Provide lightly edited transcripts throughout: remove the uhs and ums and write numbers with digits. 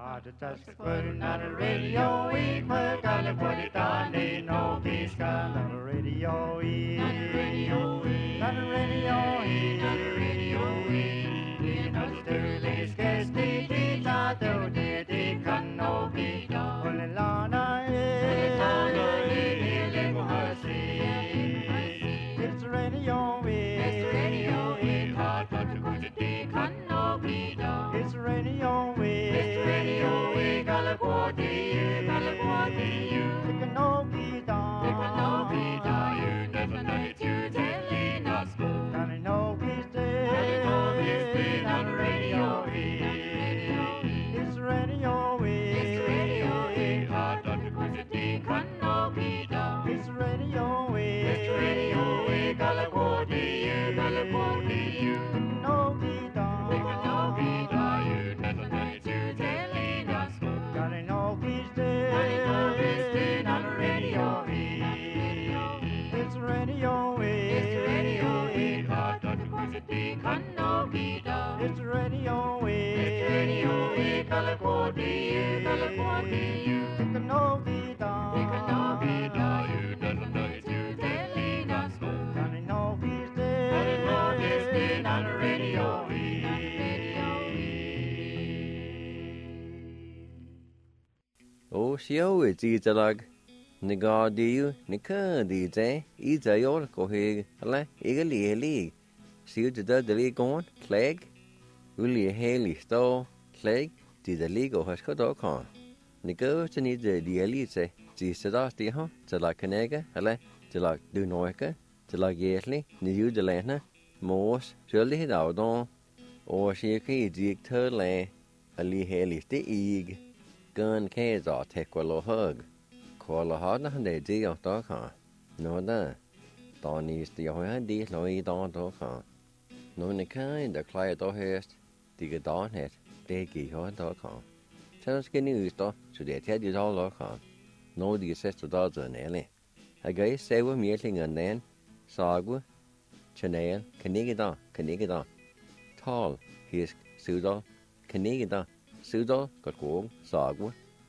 Just putting on the radio, we put gotta put it on the no peace on the radio, on the radio, on the radio, on the radio, you know the Sterling sketch the ta do the can no be done. When the lana is it's the radio, it's the radio, it's hard to go to the can no be done. It's the radio, it's the radio, we gotta go to you, gotta go to you. It can no be done, it can no be done. You never know it, you telling us go. Gotta know he's dead, gotta know he's dead on the radio. It's the radio, it's the radio, it's hard to go to the can no be done. It's the radio, it's the radio, we gotta go to you, gotta go to you. It can no be done, it can no be done. You never know it, you telling us go. Gotta know he's dead, gotta know he's dead on the radio. It's the radio, it's the radio, it's hard to go to the can no be done. It's the radio, it's the radio, we gotta go to you, gotta go to you. It can no be done, it can no be done. You never know it, you telling us go. Gotta know he's dead, gotta know he's dead on the radio. O sio izalag niga diu nika DJ izayor kohig ala igali siu the league on flag uli heli sto flag the league o hasko.com niga tani the elite ti sada ti ha tala kanega ala tala du noika tala yetli niu de lena mos surely dawdon o shiki dik thale ali heli ti ig gun case or take a hug. Call a hard and they dig out dog car. No, da. Don't need the idea, no, you don't dog car. No, the kind the client or haste, dig a dawn head, they give your dog car. Tell us get news, though, so they tell you all dog car. No, the sister dogs are nearly. I guess say we're meeting and then, Sagwa, Chanel, Canigada. Tall, his pseudo, Canigada. Sudo got go sagwa.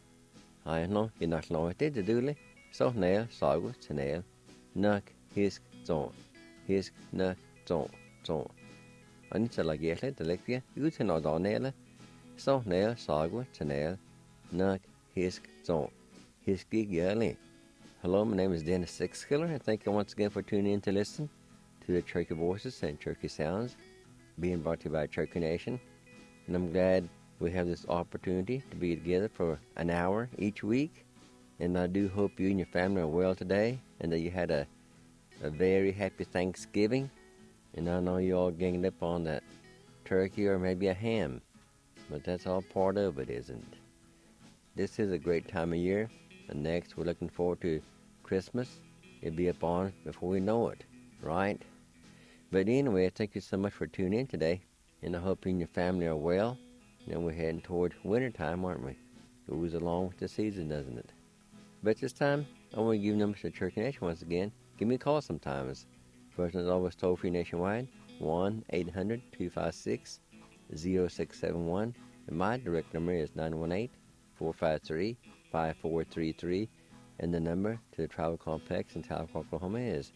I know you're not long at it, doodly. So nail, sagwa, nail, nuck, his zone. His nuck, zone. I need to like yet the lecture, you to know down nail. So nail, sagwa, nail, nuck, his zone. His gig yearly. Hello, my name is Dennis Sixkiller, and thank you once again for tuning in to listen to the Cherokee Voices and Cherokee Sounds, being brought to you by Cherokee Nation. And I'm glad we have this opportunity to be together for an hour each week, and I do hope you and your family are well today, and that you had a very happy Thanksgiving, and I know you all ganged up on that turkey or maybe a ham, but that's all part of it, isn't it? This is a great time of year, and next we're looking forward to Christmas. It'll be upon before we know it, right? But anyway, thank you so much for tuning in today, and I hope you and your family are well. And we're heading toward winter time, aren't we? Goes along with the season, doesn't it? But this time, I want to give numbers to Cherokee Nation once again. Give me a call sometimes. First is always toll-free nationwide, 1-800-256-0671. And my direct number is 918-453-5433. And the number to the Travel Complex in Tahlequah, Oklahoma is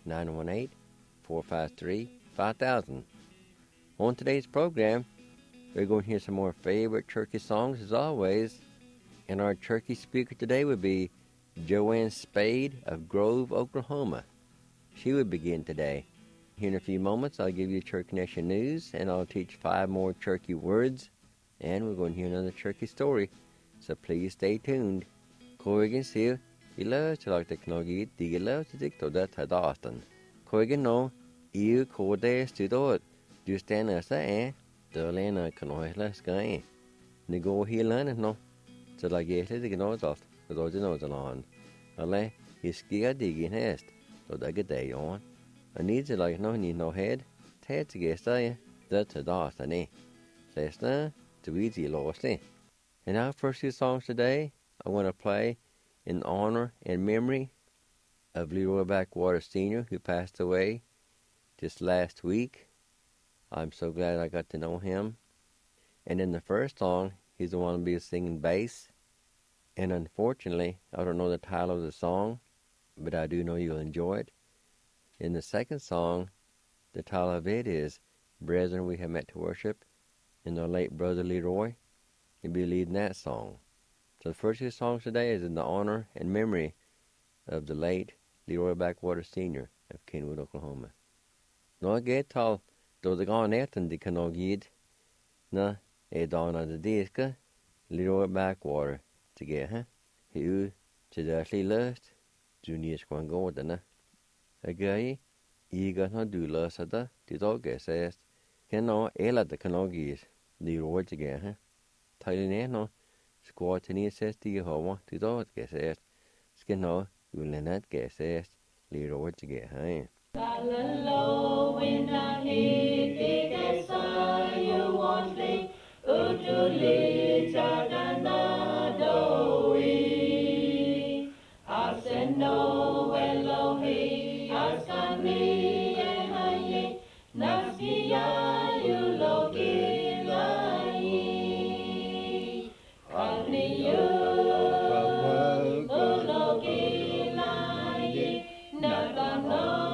918-453-5000. On today's program, we're going to hear some more favorite Cherokee songs as always. And our Cherokee speaker today would be Joanne Spade of Grove, Oklahoma. She would begin today. Here in a few moments, I'll give you Cherokee Nation news, and I'll teach 5 more Cherokee words. And we're going to hear another Cherokee story. So please stay tuned. Corrigan sier, I love to like technology, I love to take to that Hadasten. Corrigan no, you call there to do it. Do stand as I Lena kan høyla skai. Ni går helan no. Så la gete det gnås alt. Det då det nå det lan. Alle hiskiga digin hest. Då det get day on. I need to like no need no head. Ted to get say that to dot ani. Listen to easy lostly. And our first 2 songs today I want to play in honor and memory of Leroy Backwater Sr., who passed away just last week. I'm so glad I got to know him. And in the first song, He's the one to be singing bass. And unfortunately, I don't know the title of the song, but I do know you'll enjoy it. In the second song, the title of it is Brethren We Have Met to Worship, and our late brother Leroy will be leading that song. So the first two songs today is in the honor and memory of the late Leroy Backwater Sr. of Kenwood, Oklahoma. Nå tal do the gone etan di kanogid na donna the diska Leroy Backwater to get Hu to the actually lust junior squan go dana. A guy Iga na do lusada di dog says can no ela the kanogis Leroy to get Thailand no squat tini says to Jehovah di dog says skin no ulenat says Leroy to get Kalalo winahiti kesayu wantli utuli taganadoi aseno Elohi askani ehaye naskiya yuloki lai agniyu uloki lai nagano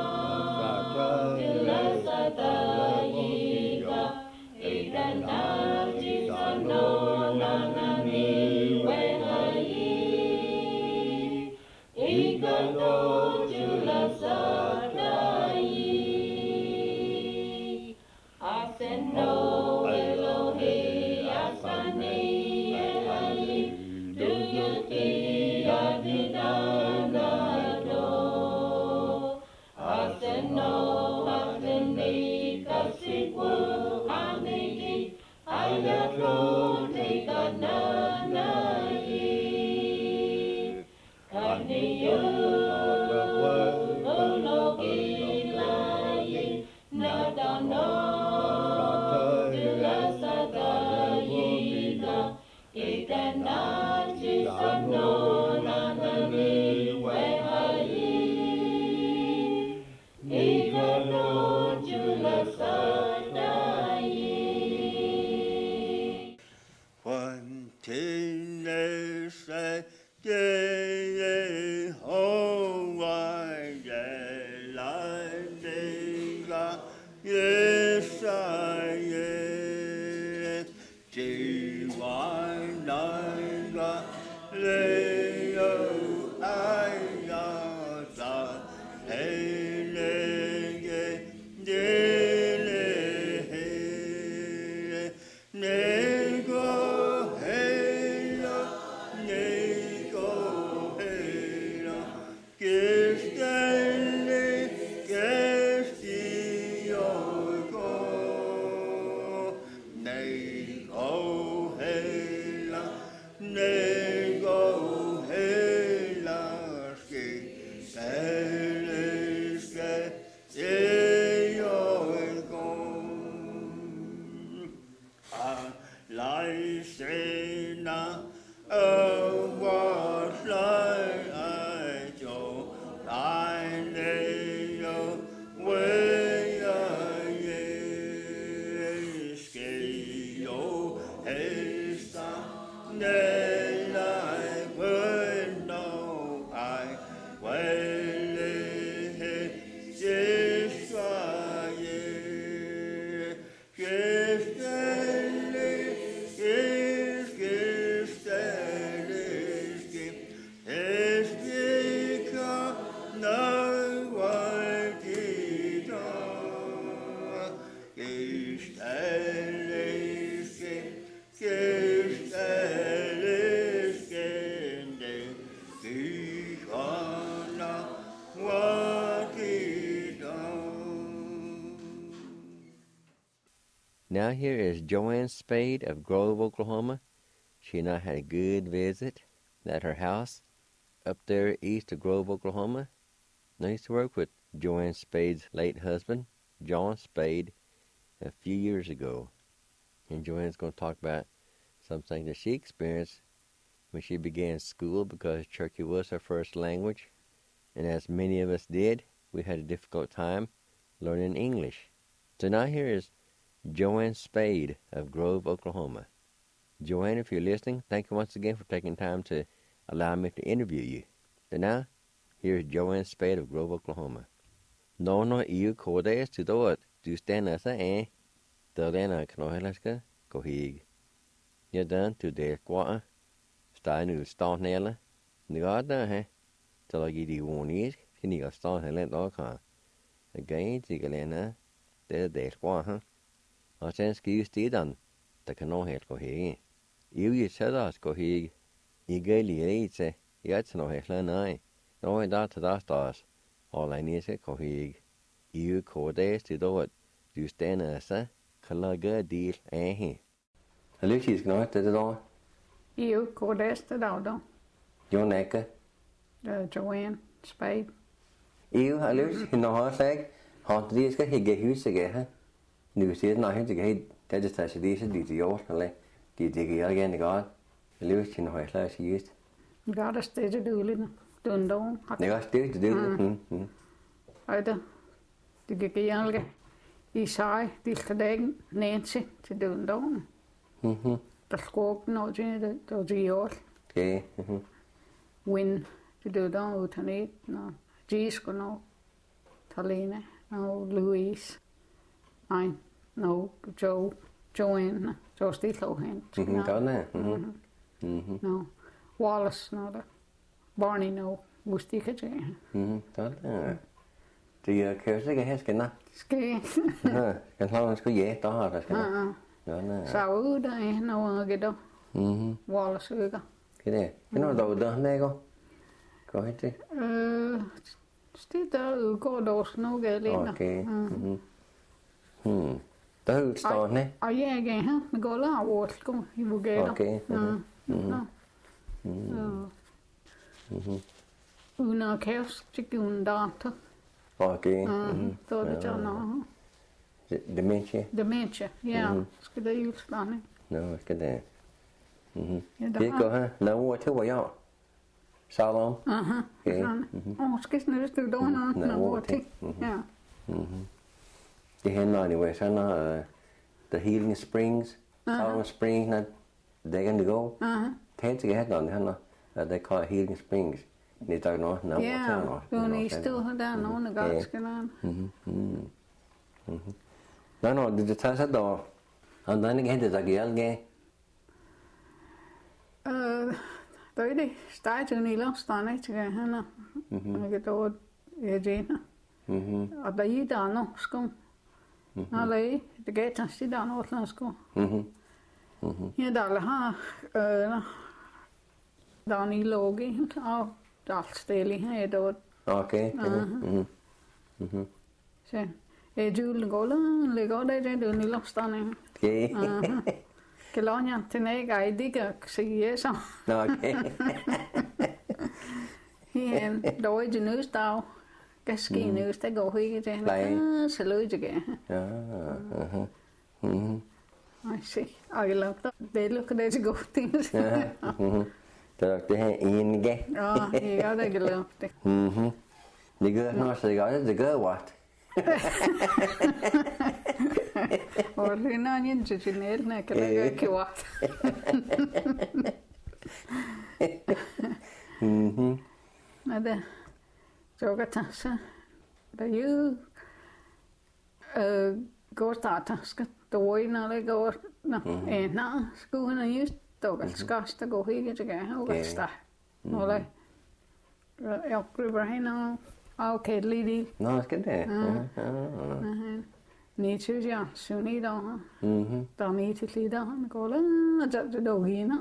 Now here is Joanne Spade of Grove, Oklahoma. She and I had a good visit at her house up there east of Grove, Oklahoma. I used to work with Joanne Spade's late husband, John Spade, a few years ago. And Joanne's going to talk about something that she experienced when she began school because Cherokee was her first language. And as many of us did, we had a difficult time learning English. So now here is Joanne Spade of Grove, Oklahoma. Joanne, if you're listening, thank you once again for taking time to allow me to interview you. And now, here's Joanne Spade of Grove, Oklahoma. No, you cordes to do it. Du stand as a Dana Knohelaska, go hig. You're done to the quarter. Stein will start nail. Nigada, eh? Till I get you one eat, can you start and let all come. Again, Tigalena, the quarter. I send skis done. The canoe head go hig. You said us go hig. You gaily eat, say, yet no headland eye. No, that to that stars. All I need is go hig. You cordes to do it. Du stand as a Kalaga deal, eh? Lucy's not at all. You cordes to do. Your neck. Joanne Spade. You, Lucy, no horse egg. Hot these get he get huge again. Nu see it not him to get that just as it is, did yours, did you again the god? Lucy, no horse last used. Got a stage of doing, don't. They got still to do it. Either the Gigalga. I sagde, de skal da ikke Nancy til døden dagen. Der skåk noget til det, der var de år. Okay. Win til døden dagen uden et, og Gisko noget. Talena, og Louise. Nej, no, Joanne, så stille og hen. Godt, No, Wallace, no, der. Barney, no, Mustika til. Godt, det kan jo sikkert hæske, nå. Skal jeg? Jeg tror, man skulle jætte, der har der skal. Så ude der er noget, der. Wallace øger. Det er det. Det er der, der, ikke? Går helt det? Det der går der også noget galt ind. Okay. Der er udstående. Og jeg er ikke her. Det går der over, går i Vugæder. Okay. Uden at kæves, så giver hun der. Okay. Så er det sådan noget. Dementia? Dementia, ja. Skal det jo stande. Nå, skal det. Det går her. Lad ord til, hvor jeg Salom? Okay. Skal sådan et stykke dog noget ord til. Ja. Det hænder anyway. Så er The Healing Springs. Salom Springs, they can go. Tænk til at have noget, they call Healing Springs. Det er noget, når ja, du er stod her der, nogen er godt skal noget. Nå, det tager sig dog. Og der er ikke hentet, der giver alge. Der er det steget i lovstående til hende. Og det var Jena. Og der er der noget skum. Eller det gav sig til der noget skum. Ja, der har der er en logi og der er stille her der. Okay. Så julen går der det er en lovstående. Okay. Kelonja til nægge i digger sige så. Okay. Ja, der er ikke nødsdag. Gaske nøds, der går ikke til hende. Så lød det ikke. Ja. I see. I love that. They look at it go things. Det her enige. Ja, det kan love det. Det gør noget, så det gør what? Og det er noget internationalt, når jeg kan lade ikke what. Nej, det så kan tage sig. Der er jo går starter, skal du ind, når det går. Nå, skulle han just, der kan skast, der går ikke til gære, og kan starte. Eller, jeg griber hende og kan lige det. Nå, skal det? Ni synes jeg, syv i dag. Der er med til lige der, han går og så det dog hende.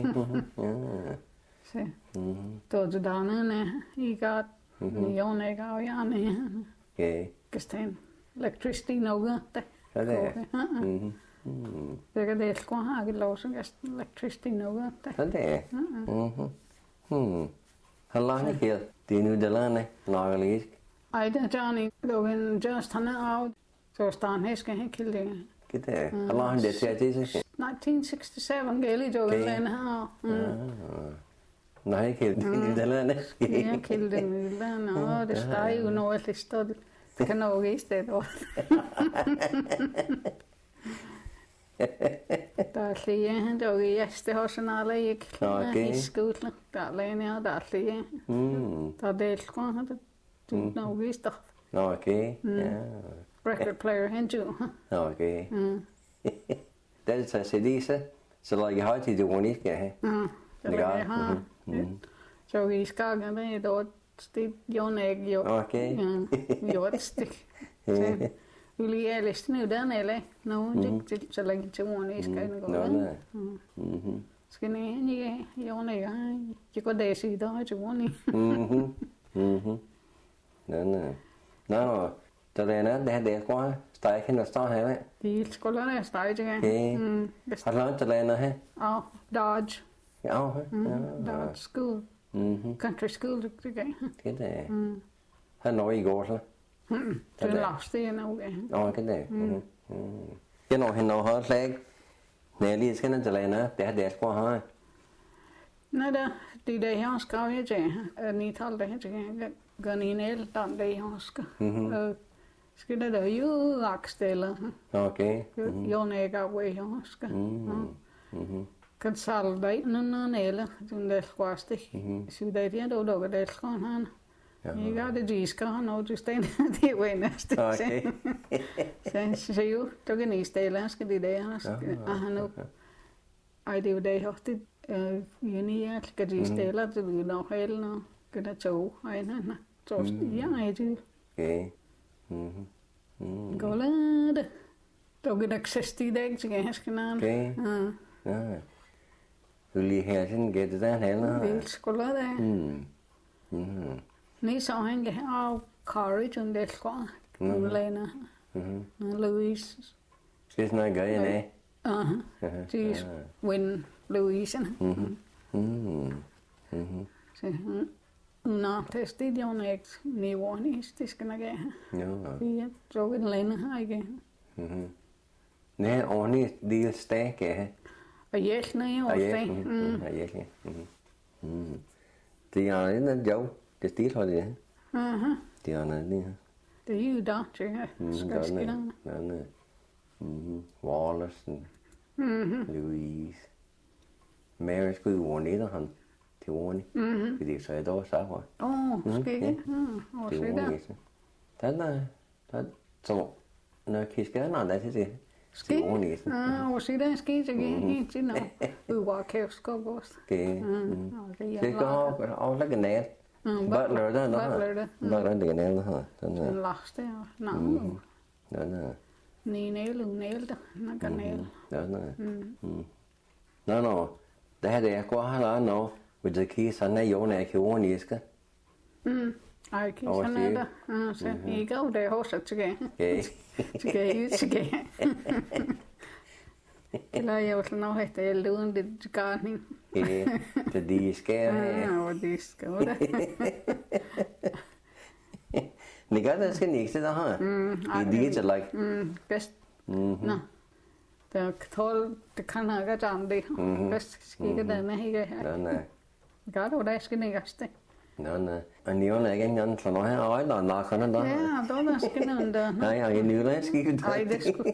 Så, der er det dernede, I gør, Nion ikke af hjerne. Kan stande electricity noget, der. Ja, det er. Det kan det sgu have ikke lov, så kan electricity noget, der. Ja, det er. Hvor langt her? Det er nu det lande, nærmest. Ej, det er Johnny. Du kan just han af. Så starten her skal han kilde det. Det er. Hvor langt det er det, så? 1967 gældig, du kan lande her. Nej, ikke helt. Det er lande. Ja, kilde det mylder. Det skal jo noget, det står. Det kan nok ikke stedet over. Dali han dog jeste har sådan alle ikke Okay. i skolen. Dali ja dali. Der del kon han du no vist. Okay. Ja. Record player han jo. Okay. Det er så det så like har til det 원이 게. Det var ha. Så vi skal gerne det det jo ikke jo. Okay. Jo det stik. Uli er lidt nu der eller no det så længe til morgen skal gå. Nej. Skal ni jo nej. Jeg går det sig der til morgen. Nej. Nå, der er det her det går. Steg hen og står her. De skoler er stadig ikke. Har du langt der her? Ja, Dodge. Ja, Dodge School. Country School det ikke. det er. Han når i går så. Det er last det nu. Åh, det er. Jeg når hen og har slag. Nej, lige skal den til lande. Det er det går her. Nej da, det der her skal jeg til. Ni tal det her til. Ganine den der her skal. Skal det der jo akstelle. Okay. Jo nega way her skal. Kan salde nu nele den der skwaste. Så det er det dog det skal han. Jeg gør det de skal han og det sten det var næste. Okay. Så jo, der kan I stille skal det der han nu. Ej det er jo det her det jeg skal de stille det vi nok hele nu. Kan der to en han. Så ja det. Okay. Golade. Der kan der 60 dage til jeg skal ned. Okay. Ja. Du lige her sådan gætte der heller. Det skulle det. Ni så han har courage og det skal. Lena. Louise. Skal sådan gøre ja. She's when Louise. Så nå, det er jo ikke niveauen det skal nok have. Ja. Ja, så kan Lena her igen. Nej, ordentligt lille stag ja. Og jeg er jo også. Det er en job. Det stil har det. Det er noget lige. Det er jo der, skal skille. Wallace, Louise. Mary skulle jo ordentligt han til ordentligt. Fordi så er det også så. Måske ikke. Det er ordentligt. Der så når kisker der til det. Ski? Og så der ski til helt til nu. Vi var kævskab også. Okay. Det går også like nat. Butler der. Butler det nat her. Den last der. Nej. Ni næl der. Naganel. Nej. Det her det er går her nu. Ved det kis han er jo nær kjoren iske. Ej, kis han er der. Så I går der også tilbage. Tilbage. Eller jeg også nå at det er luden det garning. Det de skal. Ja, det skal det. Ni gør det skal ikke der her. Det er det like. Bedst. Nå. Det kan have gjort det. Bedst skal det den her. Nej. Gør du det skal ikke det. Nej. Og ni er ikke engang så noget her øjne nok han der. Ja, der skal den der. Nej, jeg er nu skal ikke. Nej, det skulle.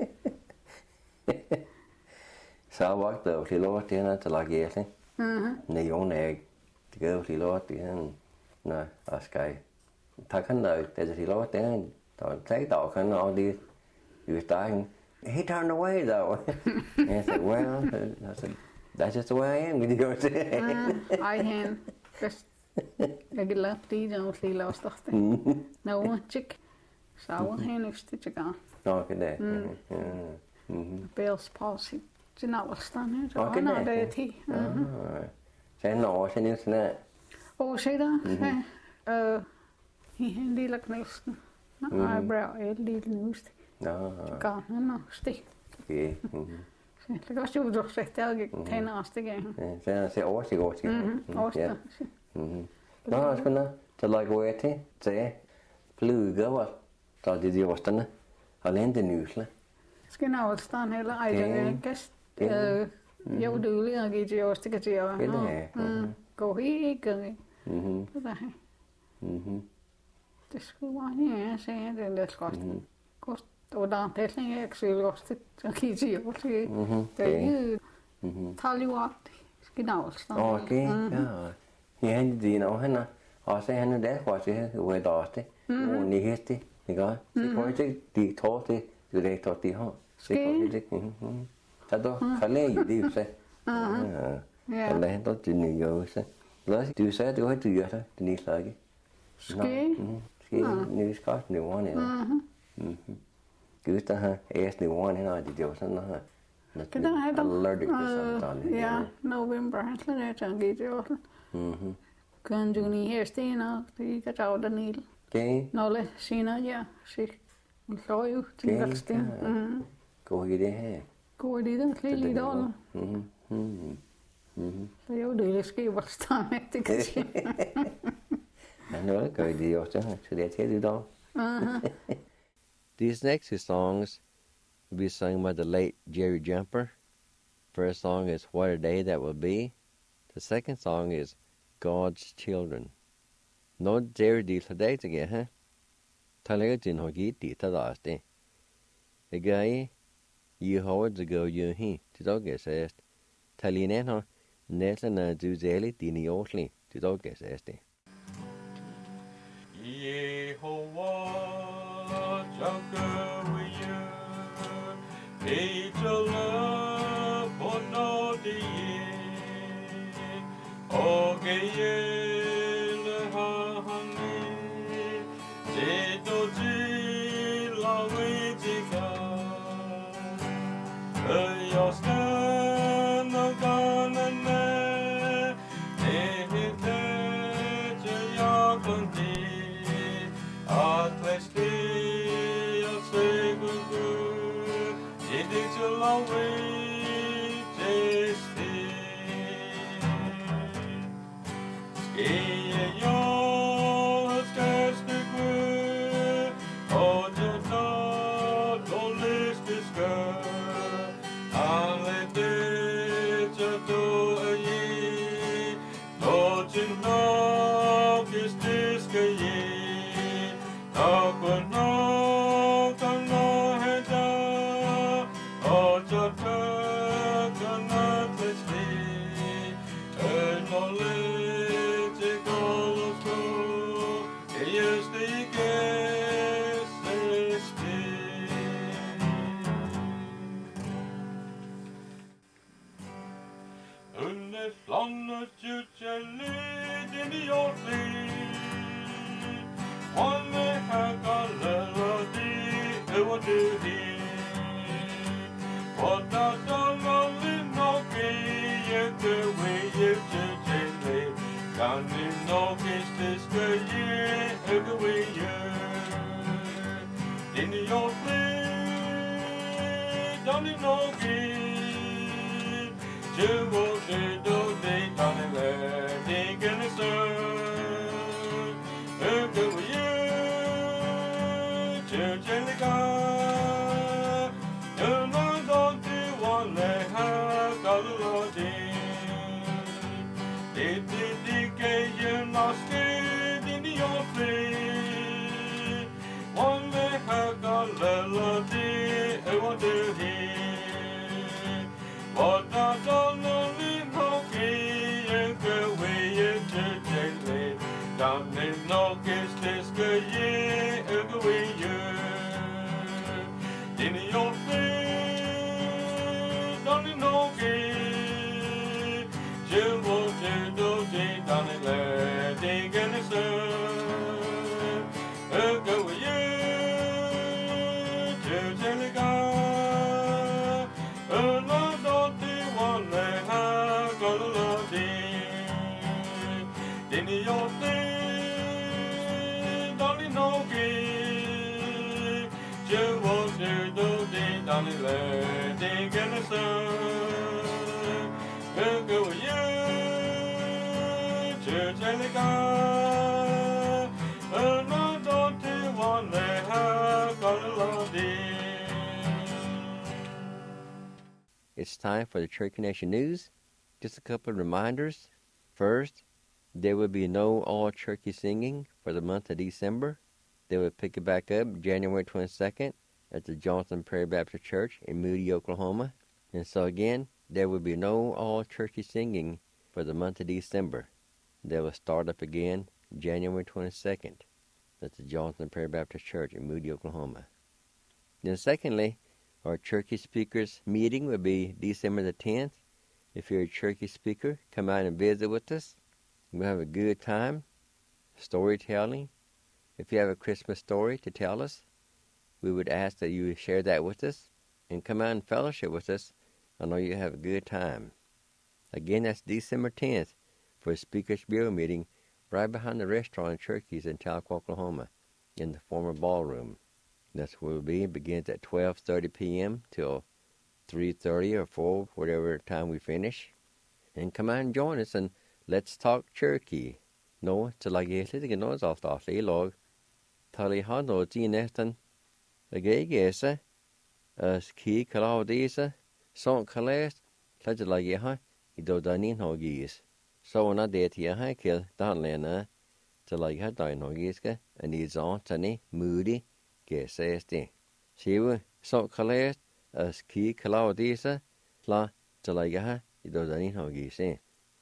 Så var det jo til lort det her til lagt jæsling. Nej, jo nej. Det gør jo til lort det her. Nej, og skal. Tak han der det til lort det her. Der var tag der kan og det you starting. He turned away though. I said, well, that's just the way I am. I can. Just jeg kan lade det der og lige lost det. Nå, tjek. Så han ikke det gør. Okay, det. Bell's palsy. Det er afstand her. Okay, det er det. Så han over sin internet. Se der. En lille knæsten. Eyebrow er et lille nust. Det gør han nok stik. Okay. Det kan også jo du sagt, jeg ikke tænder også det igen. Så han ser oversigt. Også. Nå, skal nå. Så lagt over til. Så flyger var. Så det de osterne. Og lente nysle. Skal nå afstand heller. Ej, det er gæst. Jo, du vil ikke give til os, det kan til at gå helt gang. Det skulle være, ja, sagde den der skot. Då där det länge jag skulle lost jag kisi jag det det är ju taluat skinaus. Okay, ja. Ja, det er han og så han der var det hvor der også. Og ni heste, ikke? Så kan jeg de tog det, det tog de har. Så kan det. Så då kan jeg det så. Ja. Eller han der det nye også. Lad du sagde du har du gjort det nye slag. Ske. Ske nye skart nye one eller. Gud der har er nye one her de jo sådan her. Det der er allergic to something. Ja, november han slet ikke han giver jo. Kan du ni her stena, det kan tage den nil. Okay. Nåle sina ja, sig. Så jo til galsten. Går i det her. Går det den lille dal. Så jo det skal jo stå med det kan sige. I know gør det også, så det er til det da. These next two songs will be sung by the late Jerry Jumper. First song is What a Day That Will Be. The second song is God's Children. No Jerry di today to get, huh? Talaga din hogi di tadaste. A guy, you hold to go you he, to dog says. Talineno, Netlana do zeli dini osli, to dog says. Yehovah, Jacob, you, angel love, for no day, okay, the honey, Jeto Ji, la Wijiga, your stand, no gun and It's time for the Cherokee Nation News. Just a couple of reminders. First, there will be no all Cherokee singing for the month of December. They will pick it back up January 22nd at the Johnson Prairie Baptist Church in Moody, Oklahoma. And so again, there will be no all-churchy singing for the month of December. They will start up again January 22nd at the Johnson Prairie Baptist Church in Moody, Oklahoma. Then secondly, our Cherokee Speakers meeting will be December the 10th. If you're a Cherokee speaker, come out and visit with us. We'll have a good time, storytelling. If you have a Christmas story to tell us, we would ask that you share that with us and come out and fellowship with us. I know you'll have a good time. Again, that's December 10th for a Speakers Bureau meeting right behind the restaurant in Cherokee in Tahlequah, Oklahoma, in the former ballroom. That's where we'll be. It begins at 12:30 p.m. till 3:30 or 4, whatever time we finish. And come out and join us and let's talk Cherokee. No, till I get it, no, it's all the log. Tali Hano, Ginestan, a gay guesser, a ski Claudisa, Son Calais, Tlajalagaha, Idodanin Hoggies. So when I did here, I killed Donlena, till I had Dinogiska, and he's on Tani, Moody, Guessesti. She was Son Calais, a ski Claudisa, La Jalagaha, Idodanin Hoggies.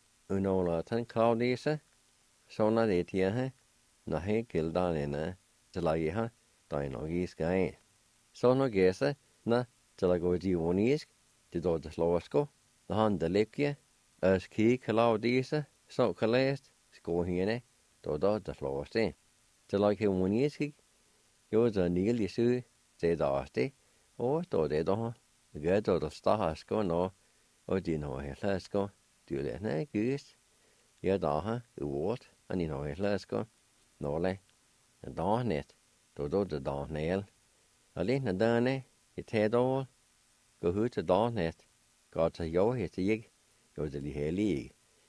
Unola Tan Claudisa, so na did here, Nahe killed Donlena, Jalagaha, Dinogiska. So no guessa, na Jalagogionisk, the Dodge Losco, the Honda Likia, as key Claudisa, so Calest, Scohine, Dodo the Floste. Jalagioniski, yours a nearly sue, said Asti, or Dodedo, the good of the Stasco, no, or Dino Hesco, do that na goose. Yadaha, the wart, and you know Hesco, Nole, the Donnet, Dodo the Don Nail. Alleen na dane, it head all, go who to Donnet, got a yo hit yig, yo the heli.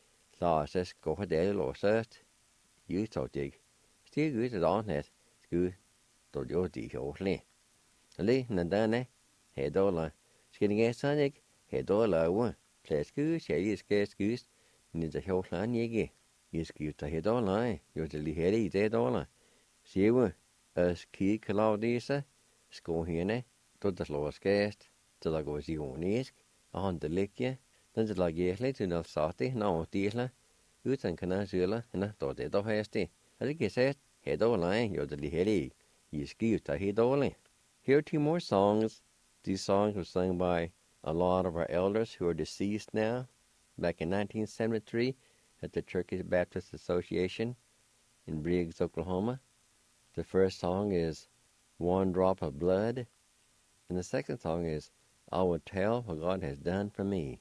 La says go a del or cert, you thought yig. Still good to Donnet, good, to yo di hosely. Alleen na dane, head all, skinning a sonic, head all one. Place goose, yeah, is scarce goose, needs a whole land yiggy. Is good to head all eye, yo the heli dead all. See you, as key Claudisa. Skohine, tot de slåskest, til der går sionisk, og håndte likje, den til der gæsle til noget sati, nå tisle, uten kan jeg syle, henne, tot det dog hæsti. Og det kan sæt, helt dårlig, jo det lige heldig, I skiv til helt dårlig. Here are 2 more songs. These songs were sung by a lot of our elders who are deceased now, back in 1973 at the Cherokee Baptist Association in Briggs, Oklahoma. The first song is One Drop of Blood, and the second song is I Will Tell What God Has Done for Me.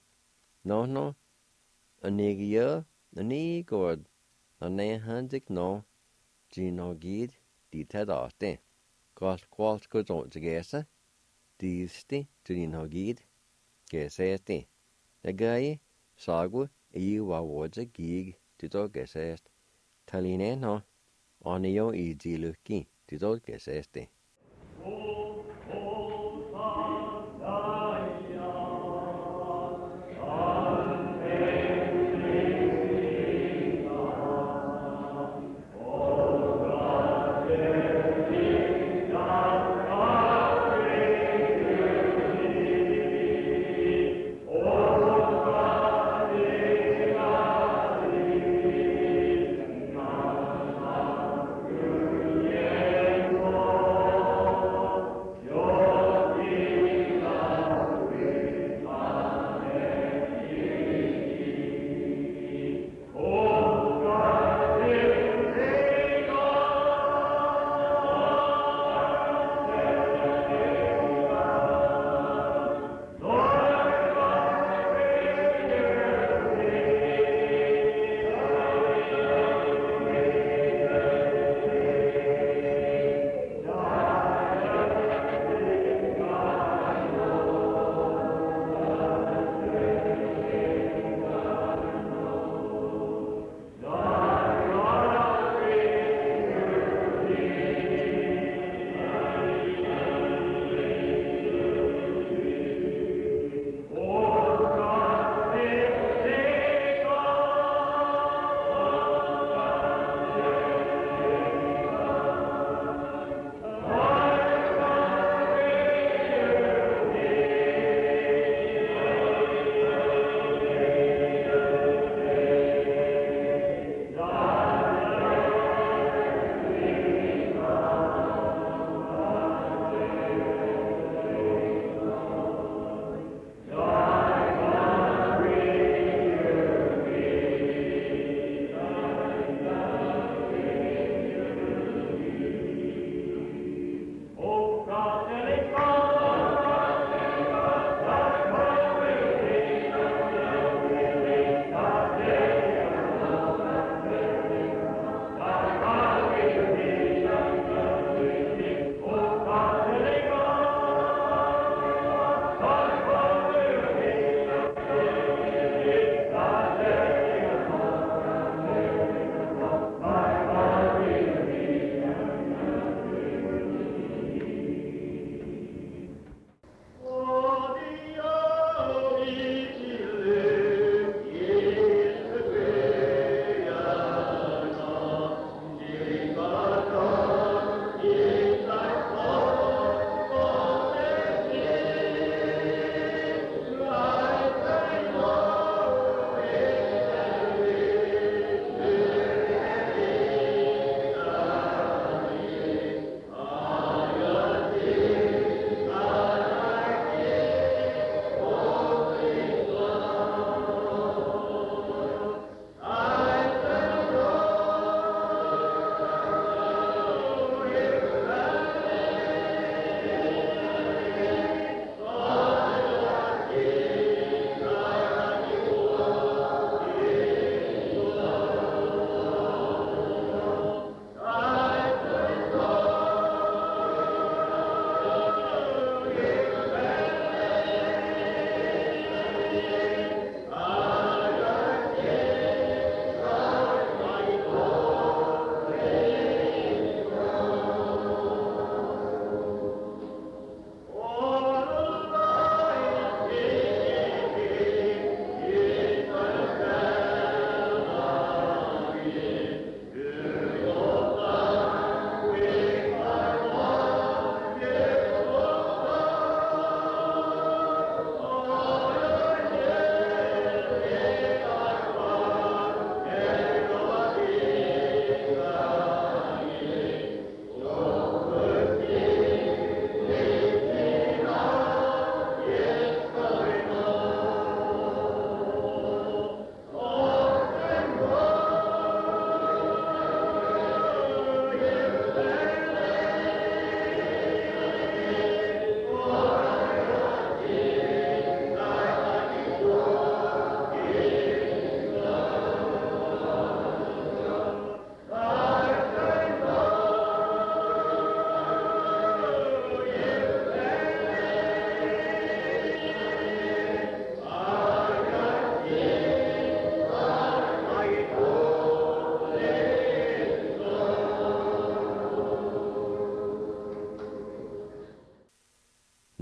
No, anigio, anigord, anehandik no, gino gid, di tadaste. Got qualt good on together, disti, to dino gid, gesesti. The guy, sagu, you was a gig, to dog gesest. Taline no, onio easy looking, to dog gesesti. Oh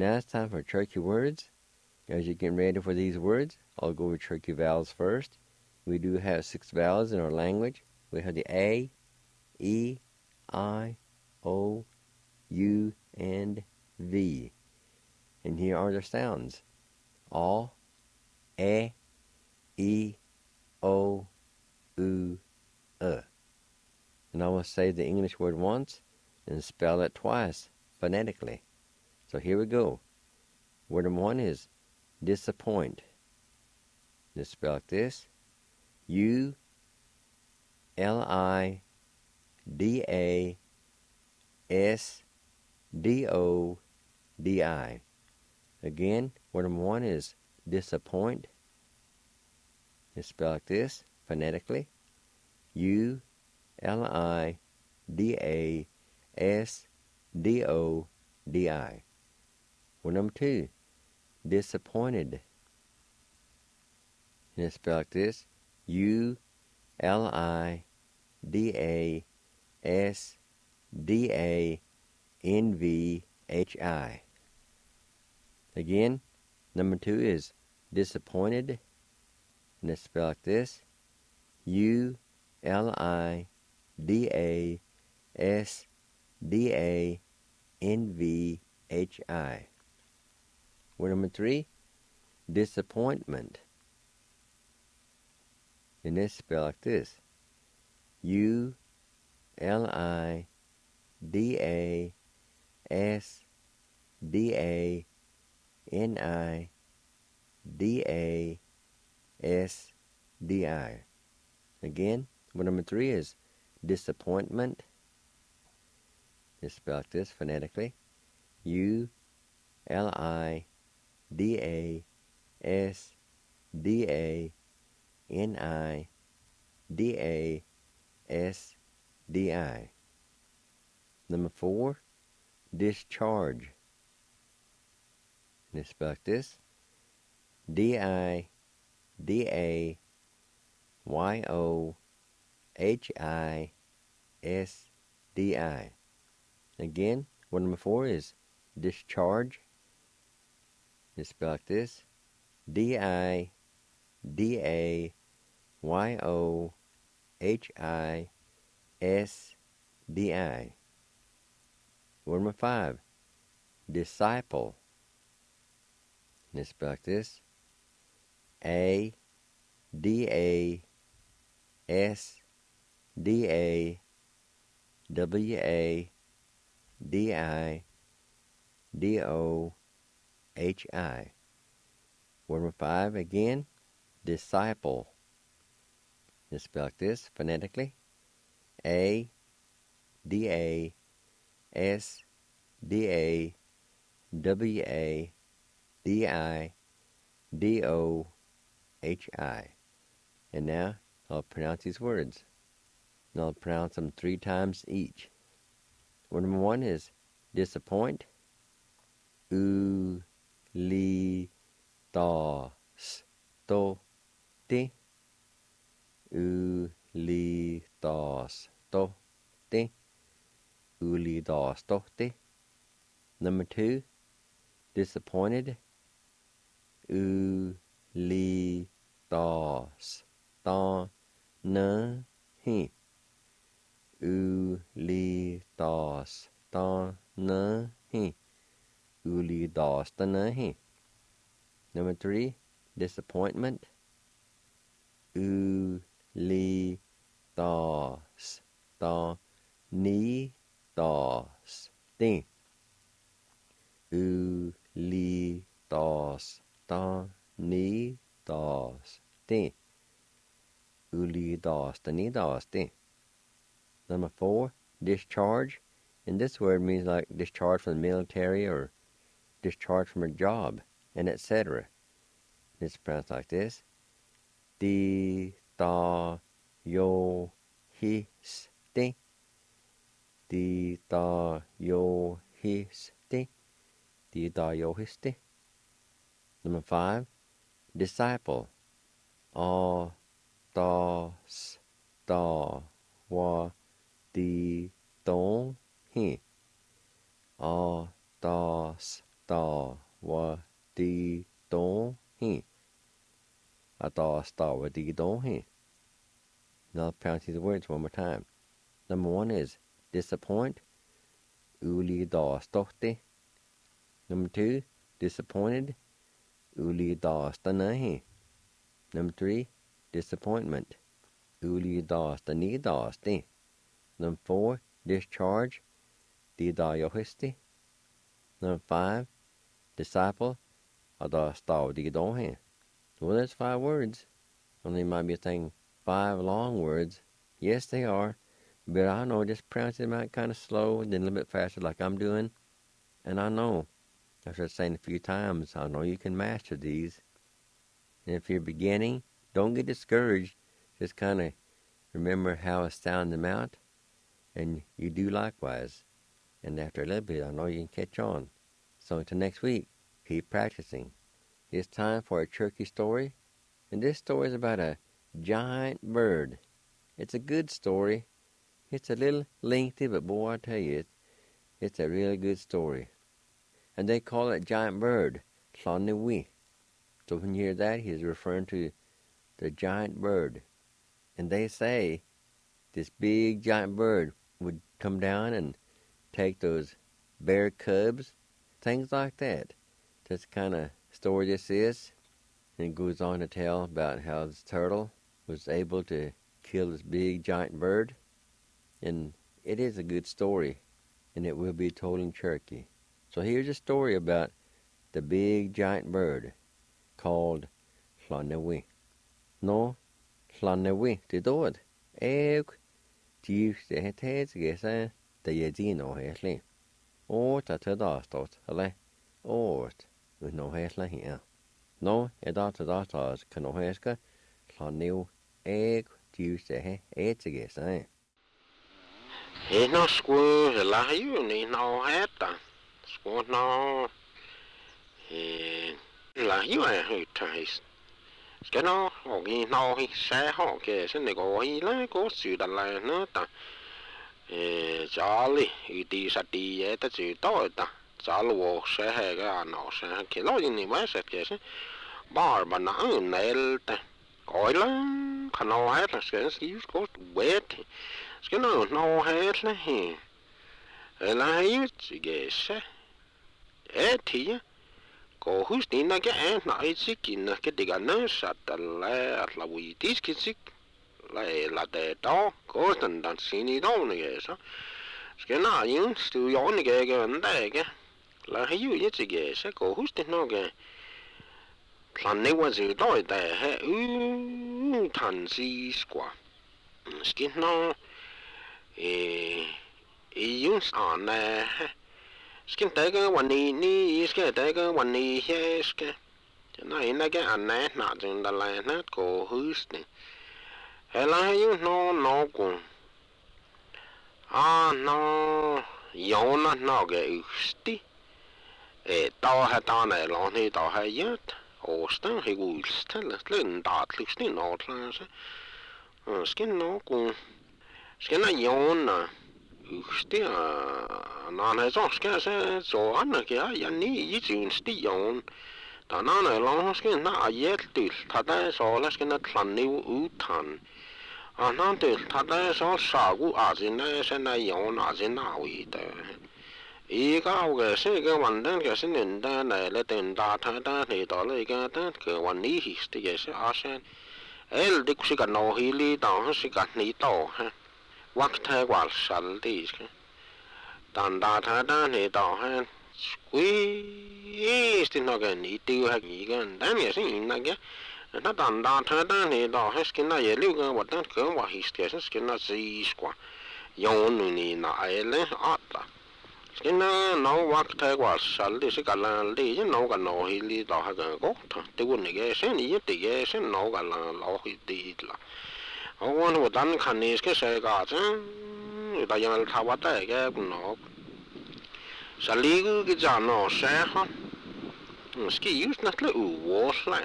Now it's time for Cherokee words. As you're getting ready for these words, I'll go over Cherokee vowels first. We do have 6 vowels in our language. We have the A, E, I, O, U, and V. And here are their sounds. A, E, O, U, And I will say the English word once and spell it twice phonetically. So here we go. Word number 1 is disappoint. Just spell like this. U-L-I-D-A-S-D-O-D-I. Again, word number 1 is disappoint. Just spell like this phonetically. U-L-I-D-A-S-D-O-D-I. Word number 2, disappointed. And it's spelled like this. U-L-I-D-A-S-D-A-N-V-H-I. Again, number 2 is disappointed. And it's spelled like this. U-L-I-D-A-S-D-A-N-V-H-I. Word number 3, disappointment. And it's spelled like this. U-L-I-D-A-S-D-A-N-I-D-A-S-D-I. Again, word number 3 is disappointment. It's spelled like this phonetically. U-L-I-D-A-S-D-A-N-I-D-A-S-D-I. Number 4, discharge. And it's spelled like this. D-I-D-A-Y-O-H-I-S-D-I. Again, word number 4 is discharge. It's spelled like this. D-I-D-A-Y-O-H-I-S-D-I. Word number 5, disciple. And it's spelled like this. A-D-A-S-D-A-W-A-D-I-D-O-H-I. Word number 5 again, disciple. It's spelled like this phonetically. A-D-A-S-D-A-W-A-D-I-D-O-H-I. And now I'll pronounce these words. And I'll pronounce them 3 times each. Word number 1 is disappoint. U-li-dos-to-ti. U-li-dos-to-ti. U-li-dos-to-ti. Number 2, disappointed. U-li-dos-to-ni. U-li-dos-to-ni. U-li-dos-to-ni. Number 3, disappointment. U-li-dos-to-ni-dos-ti. U-li-dos-to-ni-dos-ti. U-li-dos-to-ni-dos-ti. Number 4, discharge. And this word means like discharge from the military or discharge from a job, and etc. It's pronounced like this. Di-da-yo-hi-sti. Di-da-yo-hi-sti. Di-da-yo-hi-sti. Number 5, disciple. A-da-s-da-wa-di-don-hi. A-da-s da wa di don he. A da sta wa di don he. Now I'll pronounce these words one more time. Number 1 is disappoint. Uli da stochte. Number 2, disappointed. Uli da stanahi. Number 3, disappointment. Uli da stani da sti. Number 4, discharge. Di da yohisti. Number 5, disciple. Ada sta di donhe. Well, that's 5 words. Only you might be saying 5 long words. Yes, they are. But I know just pronounce them out kind of slow, then a little bit faster like I'm doing. And I know, after saying a few times, I know you can master these. And if you're beginning, don't get discouraged. Just kind of remember how to sound them out. And you do likewise. And after a little bit, I know you can catch on. So until next week, keep practicing. It's time for a turkey story. And this story is about a giant bird. It's a good story. It's a little lengthy, but boy, I tell you, it's a really good story. And they call it giant bird, Tlaniwi. So when you hear that, he's referring to the giant bird. And they say this big giant bird would come down and take those bear cubs, things like that. That's the kind of story this is. And it goes on to tell about how this turtle was able to kill this big giant bird. And it is a good story, and it will be told in Cherokee. So here's a story about the big giant bird called Tlaniwi. No, Tlaniwi, the dog. Egg, chief, the heads, guess, the Yadino, Hasley. Or Tatadastos, ale, or no Hasley here. No, a Tatadastos, Canoheska, Tlaniw, egg, chief, the heads, guess, nó square là hiu ni nó hết ta square nó là hiu à hơi thay cái nó họ cái nó hi sẽ họ cái sẽ này có hi là có sự đặt lại nữa ta Charlie đi sát đi ấy ta chỉ đó ta Charlie sẽ hay cái nó sẽ cái lo gì này mới sẽ cái sẽ bar mà nó này ta gọi là khả năng hết là sẽ có wet cái nó hết là hi là hiu chỉ cái sẽ thì có hút đi na cái anh nói chỉ kinh na cái điều nó sát là vui tí cái là để đó có từng đàn xin đi đâu này cái nào những sự yếu này cái vấn đề cái là hay như chỉ cái sẽ có hút đi nó cái làm này quan gì đó để hay thành gì quá cái nó những sản này cái đấy cái vấn đề này cái đấy cái vấn đề cái này cái anh này nãy chúng ta lại nó có hút này hay là những nó cũng nó yếu nó cái sti tao hay tao này lo thì tao hay nhất Ostan hay gulsten lên đạt lúc này nó là cái nó cũng cái này yếu nè sti nó này giống cái sẽ cho anh cái anh ní ý chuyện sti yếu ta nó này lo cái nó yết từ ta đây số là cái nó thành new ưu thành nó từ ta đây số sao cũng gì này sẽ này yếu nó gì nào vậy đó ý cái sẽ cái vấn đề cái sẽ nên ta này là tiền ta ta thì đó là cái vấn đề thì cái sẽ asen đi cũng cái nó hi li đó sẽ cái này đó ha vắt thay quả sẵn thì tàn ta thì đó ha quý thì nó cái này tiêu hay gì cái đấy là sẽ nhìn cái nó tàn ta thì đó ha cái này liệu cái vật đó cái vật history cái nó gì quá dùng này này là cái nó vắt thay quả sẵn thì sẽ cái là đi chứ nó cái nó hi li đó ha cái gốc thôi cái vấn đề cái sẽ này thì cái sẽ nó cái là lo hi đi là ông nó đang khăn này cái xe cả chứ người taยังtháo vắt cái nó xử lý cái dạng nó sẽ không cái use nó là ủ lại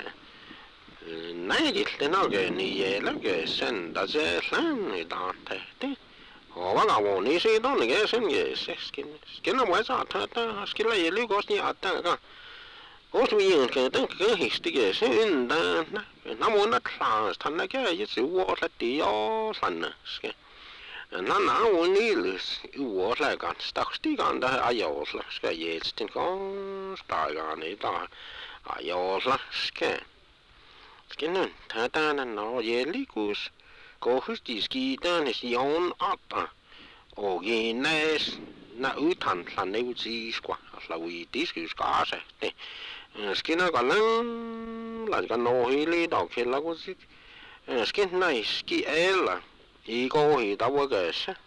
này thì nó cái này là cái sen đã dễ lắm người ta thấy đấy Ova gavo ni se don ge sen ge skin na wa sa ta skin la ye lu gos ni ata ka. Gos wi yin ke den ke histi ge sen da na mo na class tan na ge ye su wo la ti yo san na ske. Na wo ni lus wo la gan stak sti gan da ayo la ska ye stin kon sta gan ni da ayo la ske. Skin ta na no ye li gus. Go husti ski dan is yon ata. O gines na utan plan ne uti squa la wi diskus ka se. Skina galan la ga no hili da ke la go sit. Skin nice ski ela. I go hi da wo ga se.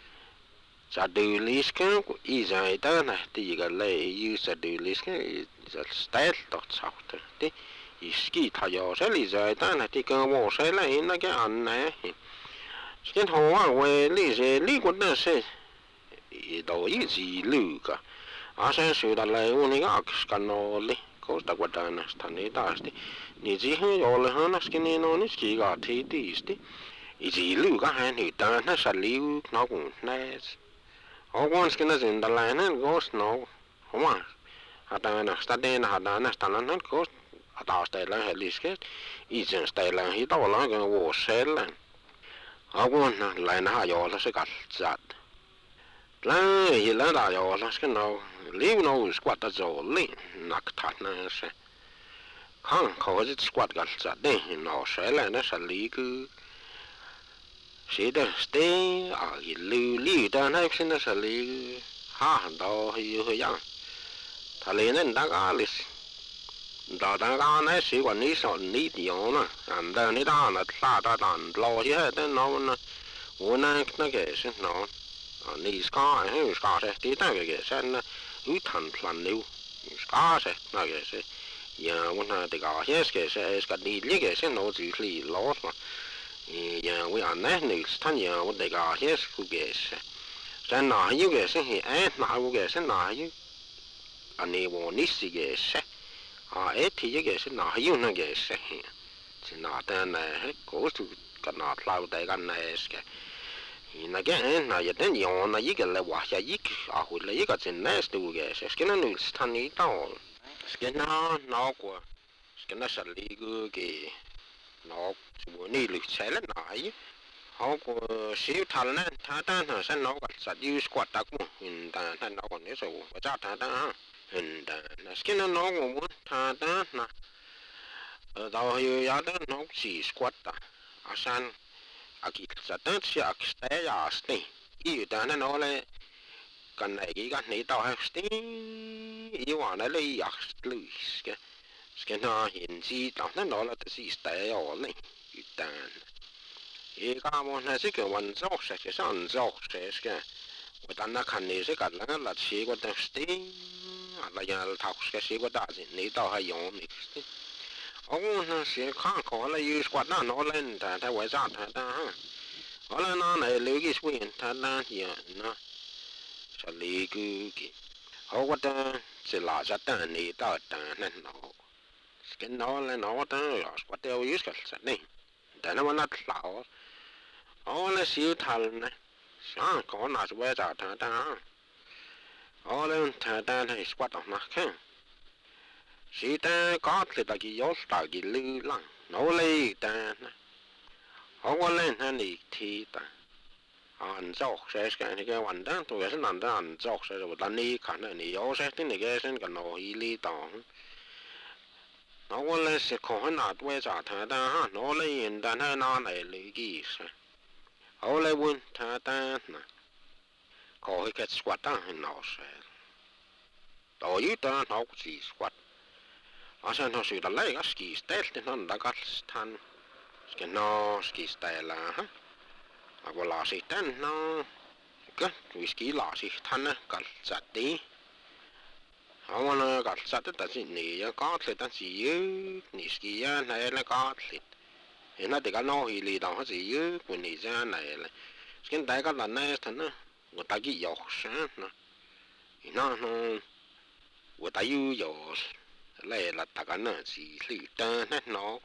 Sa du lisken I za da na ti ga le you sa du lisken is a style dot sauter. I ski ta yo se li za da na ti ga wo se la na ga an na. Skin hoa we li se li ko da se I do I ji lu ka. A se su da le uni ga ka no li ko da kwa da na sta ni da sti. Ni ji he yo le ha na skin ni no ni ski ga ti ti sti. I ji lu ga ha ni da na sa li no ku na. O gon skin na zin da la na go no. Hoa. A da na sta de na da na sta na ko a da sta la he li ske. I jin sta la hi da la ga wo se la. Agon na la na yo la se gal zat. La I la da yo la ske no live no squat da zo li nak ta na se. Kan ko ji squat gal zat de no se la na sa li ku. Se da ste a I li da na se na sa li ha do hi ho ya. Ta le na da ga li. Da ga na se quan ni so ni di yo na. An da ni da na ta da dan lo ji he da no na. Wo na ge se no. Ni ska he ska se ti da ge se na. U tan plan nu. Ska se na ge se. Ja wo na de ga he ge se ska ni li ge se no ji li lo ma. Ja we an na ni tan ja wo de ga he ku ge se. Sen na yu ge se he na wo ge se na yu. Ani wo ni si ge se. Ti ge se na yu na ge se. Chỉ nọ tên này cố sự cái nọ lao tại cái này cái na cái na ya den yon na cái là wa ya yik a hu le cái trên này stu cái cái nó nụ stan ni tao cái nó của cái nó xử lý cái nó chủ ni lực sẽ là nãy họ của siêu thằng này thà ta nó sẽ nó cái sát use squat đặc mu hình ta nó còn nếu số và cha thà ta hình ta cái nó cũng thà ta na Tao hiểu ya đó nó chỉ squat ta, asan, aki satan si akste ya sti, yêu ta nó le, cái này tao hay sti, yêu anh là lấy yak luis cái nó hiện gì tao nó là chỉ sti ya le, yêu ta, cái món này sẽ cái vận dụng sẽ cái sản dụng sẽ cái, và ta nó khăn này sẽ cái là chỉ có ta sti, là ya tháo cái chỉ có ta gì tao hay dùng sti. Nó sẽ khác khó là use quạt nó lên ta ta quay ra ta ta có là nó này lấy cái swing ta ta hiện nó sẽ lấy cái họ quạt ta sẽ là ra ta này ta ta nên nó là nó ta quạt ta use cái sẽ này ta nó vẫn là lão họ là siêu thằng này sáng có nào sẽ quay ra ta ta họ lên ta ta này quạt nó khác sĩ ta có thể là cái yếu tố cái lưu lăng nấu lấy ta họ có lên hay đi thì ta ăn dọc sẽ cái vấn đề tôi sẽ làm ta ăn dọc sẽ rồi ta đi khả năng này yếu sẽ cái này cái sẽ cái nấu ý lý tòng nó có lên sẽ có hơi nào tôi trả thà ta ha nấu lấy hiện ta hay nó này lấy cái sẽ họ lấy buôn thà ta có cái squat ta hay nó sẽ đối ta nó chỉ squat Asan no syytä leika skisteelti non takastan. Ske no skisteellä ha. Avola sitten no. Ka viski laasi tanne kalsatti. Avana kalsatti sinne ja kaatletan siyu niski ja näille kaatlit. Enä teka no hiilita ha siyu kun ni ja näille. Sken taikalla näistä no. Wotaki johsan no. Ina no. Wotayu jos. Lại là tất cả nó chỉ lì ta nó,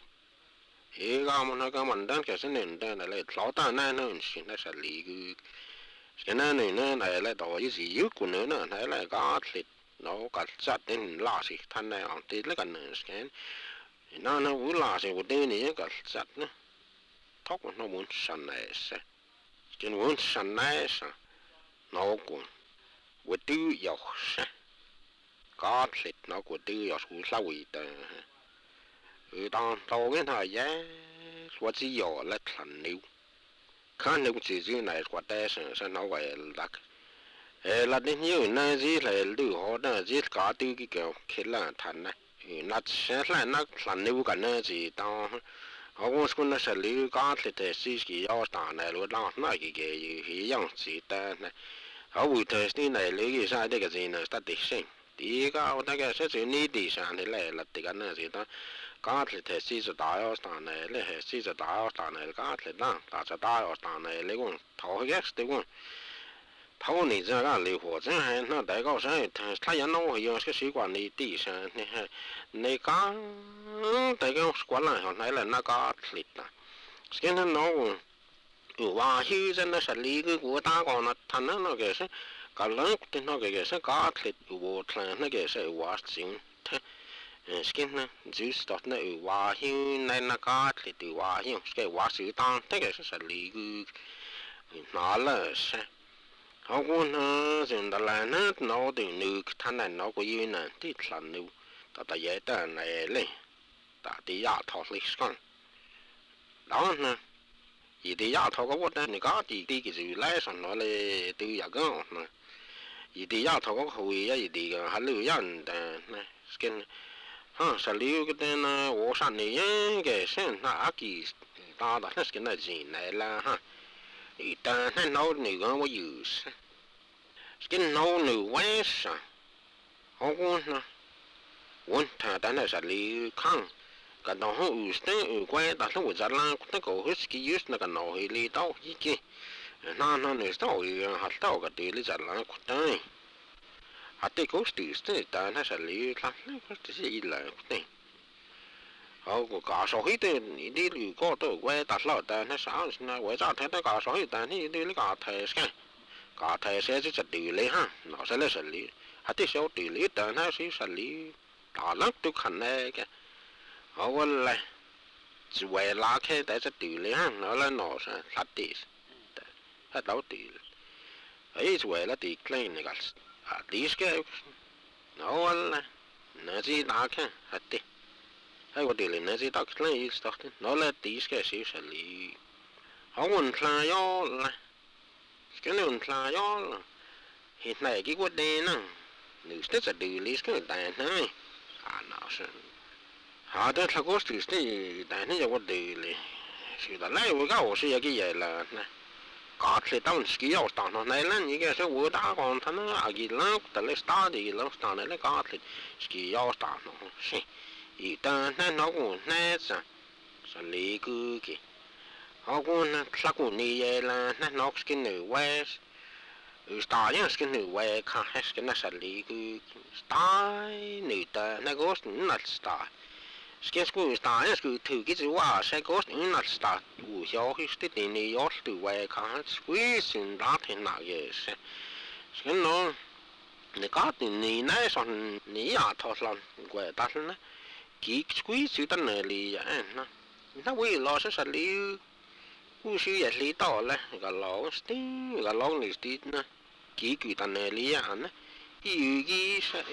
cái mà nó cái mình đang cái sinh nên ta là lại lót ta nó chỉ nó sẽ lì cái này là đó gì yếu của nữa này là có thịt nó cả chặt đến lá gì thanh này ông tí lấy cái nữa cái nó vui lá gì của đây này cả chặt nữa thóc nó muốn săn này sẽ cái muốn săn này sẽ nó cũng của tư dọc sẽ có thịt nó của tư dọc cũng sao vậy ta当跟他也我只要来看牛，看牛自己来我带上那个那个，那的牛那只来溜好那只搞丢个叫去那谈呢，那现在那看牛个那只当，我说那是溜搞的的是个要打来路当那个一样子的呢，我的是那溜个啥这个子呢，它的性。第一个我大概是就你的上的来了，这个那是当。cá thì thể sĩ cho đại ở đàn này lấy hệ sĩ cho đại ở đàn này cá thì đang đại cho đại ở đàn này lấy cũng thầu hết đấy cũng thầu này giờ cái liều火真係那大高山他人弄有些習慣你地上你cá大家慣了後來那個力啦現在弄話去真係離個國大個那他那個是個人的那個是cá力我看那個是話真skin na juice dot na wa hiu na na ka li tu wa hiu ke wa su tang te ke sa li gu na la sa ho ko na zin da la na no de nu ta na no ko yu na ti tlan nu ta ta ye ta na le ta ti ya tho li skan đó na yi ti ya tho ko wa ta ni ka ti ti ki ju lai san no le tu ya ga na yi ti ya tho ko hui ya yi ti ga ha lu yan da na skin xử lý cái tên ô sản này cái sen là cái ta đó là cái gì này là ha thì ta nó nấu này có bao nhiêu cái nấu nhiều quá sao không có muốn thà ta là xử lý khang cái đó họ ưu quay ta lúc giờ là cái cổ hết cái use là cái nấu thì đi đâu chứ nó này sao hạt đâu cái đi lý giờ là cái hati kosti ste ta na sa li la kosti si la kosti au ko ka so hi te ni di lu ko to we ta lo ta na sa na we za ta ka so hi ta ni di li ka the ska ka the se chi ti le ha no sa le sa li hati so ti li ta na si sa li ta la tu khan ne ke au la chỉ we la ke ta sa ti le ha no la no sa sa ti ha đâu ti ấy chỉ we la ti klein ne gas đi cái nó là nó chỉ đá cái hạt đi hay có điều nó chỉ đá cái này sao nó là đi cái xíu xử lý họ muốn là do là cái này muốn là do là hiện nay cái vấn đề nè nếu rất là xử lý cái này này nó sẽ họ đã là có xử lý này này vấn đề là sự là lại với cái sự cái gì là có thể tao ski ao tao nó này là những cái số vừa đã còn thằng nó à cái nó tại lấy start thì nó start này có thể ski ao tao nó xí ý ta nó cũng nè sao sao lý cứ kì họ cũng sao cũng như vậy là nó skin nữ west start những skin nữ west khác hết skin nó sao lý cứ start nữ ta nó có nó start skin school start những school thử cái gì quá sẽ có nó start u hiếu cái cái tiền này yếu từ ngoài khác squeeze xin ra thì nào vậy sẽ skin nó người có tiền này này xong này à thôi làm quay ta luôn á kỹ squeeze chữ tân này lì vậy nó quý lo sẽ xử lý u sư vậy lý tao là cái lo này tí nè kỹ cử tân này lì vậy nè cái sẽ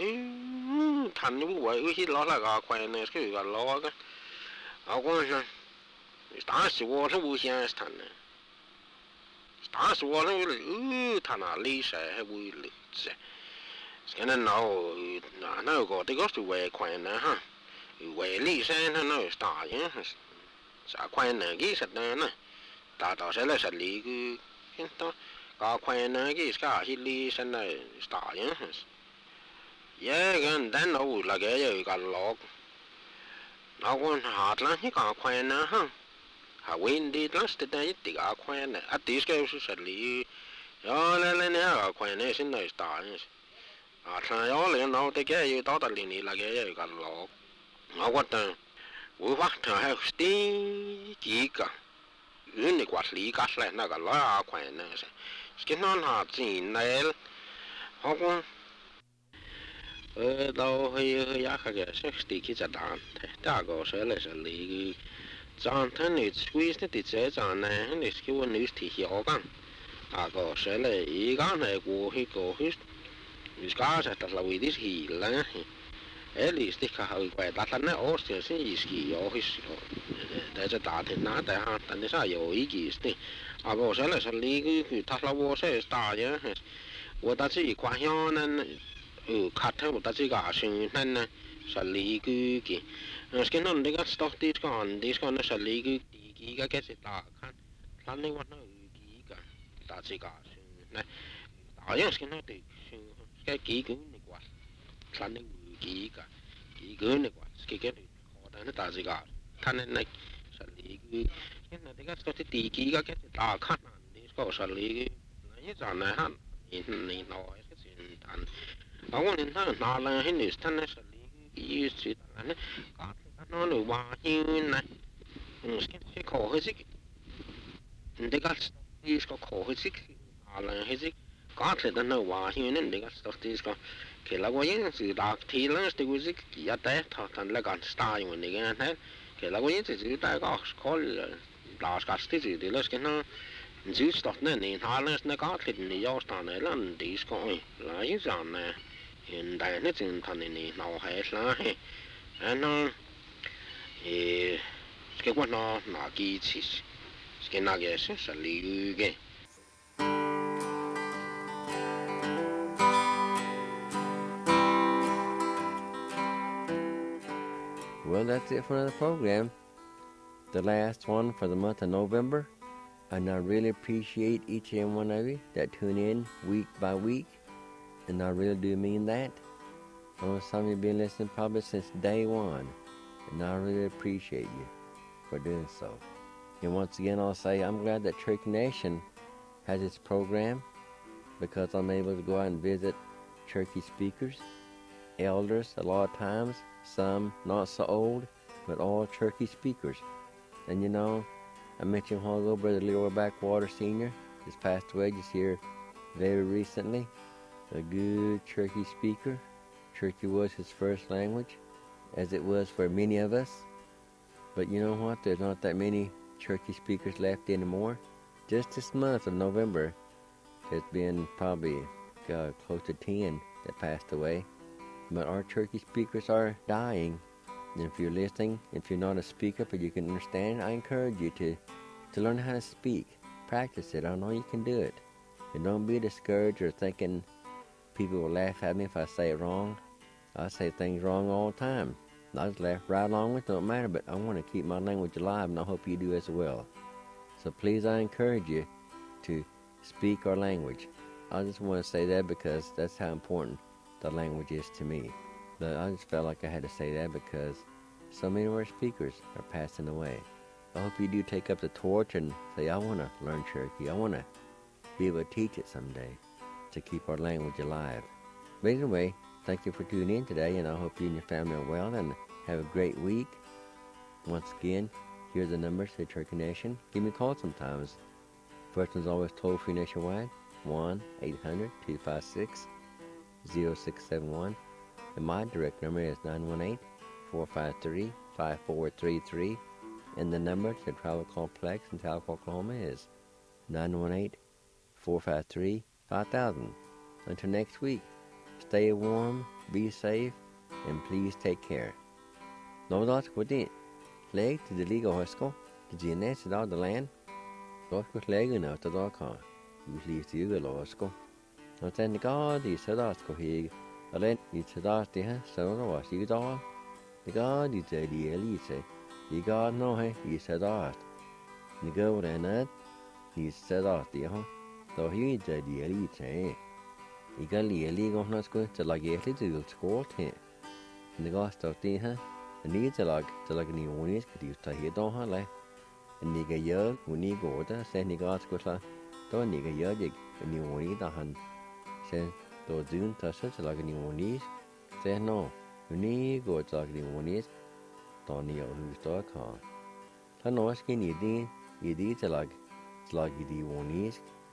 thành như vậy cái lo là cái quay này cái lo cái họ cũng打死我是无限谈的，打死我是他那里是还为了这，现在那个这个是外快呢哈，外里噻那是大人，啥快呢？其实呢，大到现在是里个，现到搞快呢，其实搞起里现在大人，也跟咱那个有一个老，那我下来你搞快呢哈。When did last day the aquan at this goes to Sally? All in our aquan in those times. I try all in all to get you totally like a got log. Now what the we want to have steam giga. Unique what Lee got like a lot of aquan. Skin on hot scene nail. Hawkon. Đâu hơi giá cái 60 cái đàn. Đã có sẽ là sẽ lý. Chọn thân này squeeze thì sẽ chọn này này cái vấn đề thì hiểu gan. Có sẽ là ý gan này của cái cổ hít. Ska sẽ là vì this hi là. At least cái hơi quay đặt lên nó sẽ sẽ ý hiểu hít. Để cho ta thì nó tại ha, tại sao hiểu ý gì thế? Có sẽ là sẽ lý cái thật là vô sẽ ta nhá. 我自己看下呢，看他我自己个生呢，是理个个，是那那个 stock 啲呢是理个啲个嘅是大看，看你话那个个自己个生呢，大样是那啲生，个几个你话，看你个几个你话，个可能大自己个，看你那是理个，那那个 stock 啲个嘅是大看，啲个是理个，那一张呢哈。Niin noin se syntään. Olen nalla hinnis tänne se liikyy tänne. No nyt vaan hinnä. Se kohesik. Dekas tiisko kohesik. Alla hesik. Katletan no vaan hinnä dekas tiisko. Kela voin se daaktilan se kuisik ja tehtä tänne kanssa jo niin näin. Kela voin se sitä kaksi kolle. Laaskasti siitä lösken no. Just dat niin haalens ne kaatlit niin jostain ne landisko la isanne en där ne sen tanne niin no heisla he no ska gå no nagitsis ska nagese så lyge. Well, that's it for another program. The last one for the month of November. And I really appreciate each and one of you that tune in week by week. And I really do mean that. I know some of you have been listening probably since day one. And I really appreciate you for doing so. And once again, I'll say I'm glad that Cherokee Nation has its program because I'm able to go out and visit Cherokee speakers, elders a lot of times, some not so old, but all Cherokee speakers. And you know, I mentioned a while ago, Brother Leroy Backwater Sr. just passed away just here very recently. A good Cherokee speaker. Cherokee was his first language, as it was for many of us. But you know what? There's not that many Cherokee speakers left anymore. Just this month of November, there's been probably close to 10 that passed away. But our Cherokee speakers are dying. And if you're listening, if you're not a speaker but you can understand, I encourage you to learn how to speak. Practice it. I know you can do it. And don't be discouraged or thinking people will laugh at me if I say it wrong. I say things wrong all the time. I just laugh right along with it, don't matter, but I want to keep my language alive, and I hope you do as well. So please, I encourage you to speak our language. I just want to say that because that's how important the language is to me. But I just felt like I had to say that because so many of our speakers are passing away. I hope you do take up the torch and say, I want to learn Cherokee. I want to be able to teach it someday to keep our language alive. But anyway, thank you for tuning in today, and I hope you and your family are well and have a great week. Once again, here's the numbers to Cherokee Nation. Give me a call sometimes. First one's always toll-free nationwide, 1-800-256-0671. And my direct number is 918-453-5433. And the number to the Travel Complex in Tahlequah, Oklahoma is 918-453-5000. Until next week, stay warm, be safe, and please take care. Nå dat goed in. Leg to the legal hospital, to the nest of the land. Don't go legging out the dog car. You leave the legal hospital. Not then the God is a dog here. A land is a dog there, so no was you dog. The God is a the elite. The God no hay, is a dog. The girl and that, he's a dog there. So he is a the elite. I got the illegal not school to like a little school here. And the ghost of the huh? And need to like any one is could you stay here don't have and nigga year when you go there, send the ghost go like don't nigga year jig and you want it on. Say, though June touches like any one is. Say no, when you go to like any one is, don't you who's the car. I know skin you did to like the one is.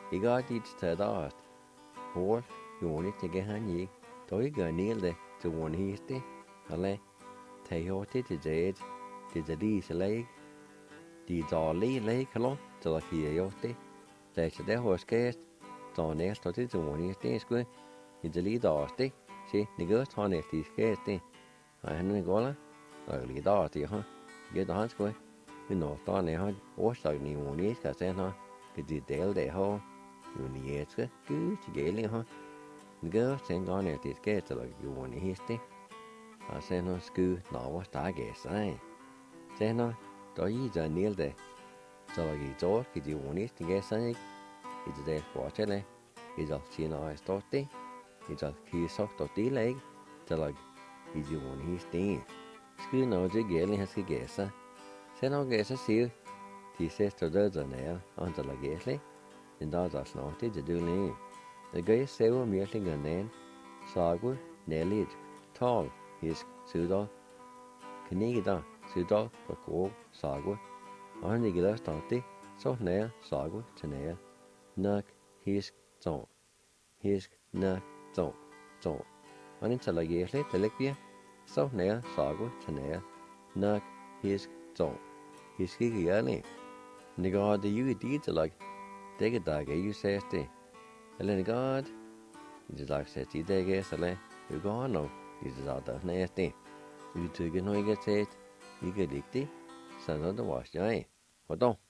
I got dit til dat. Hol, Joni til han gik. Dog gør nilde til one histe. Alle, tag hårdt til det. Det er lige så læg. De dårlige læg, hallo, til at kigge jo det. Lad det hos gæst. Så næste til one histe, sgu. I det lige der det. Se, det gør han efter skæst det. Og han er gået. Og lige der det han. Det er han sgu. Men når der er han årsagen i one histe, så han det del det har. Unietske, gud til gælling her. Det gør sen gang efter skæst eller one histe. Og sen har skud når der sig. Sen har der i der nilde. Så der gik dår, kan de one histe gæster ikke. I det der fortælle. I der senere stort det. I der kan sagt og dele ikke. Så der i de one histe. Skud når det gælling han skal gæster. Sen har gæster siger. De sæster døde nær, og der er gæstlig. Den der snart det døde. Det gør jeg selv virkelig gerne. Sagu, nærligt, tal, hisk, sydal. Knæder, sydal, på grov, sagu. Og han ikke lader starte det, så nær, sagu til nær. Nok, hisk, tål. Hisk, nok, tål, tål. Og den taler gæstlig, det lægger vi. Så nær, sagu til nær. Nok, hisk, tål. Hisk ikke gerne. Det går det jo i dit til lag. Det kan der ikke sætte det. Eller det godt. Det der sætte det ikke så længe. Det går nok. Det der næste. Vi tykker nu ikke sætte. Ikke rigtigt. Så når det var jeg. Hvordan?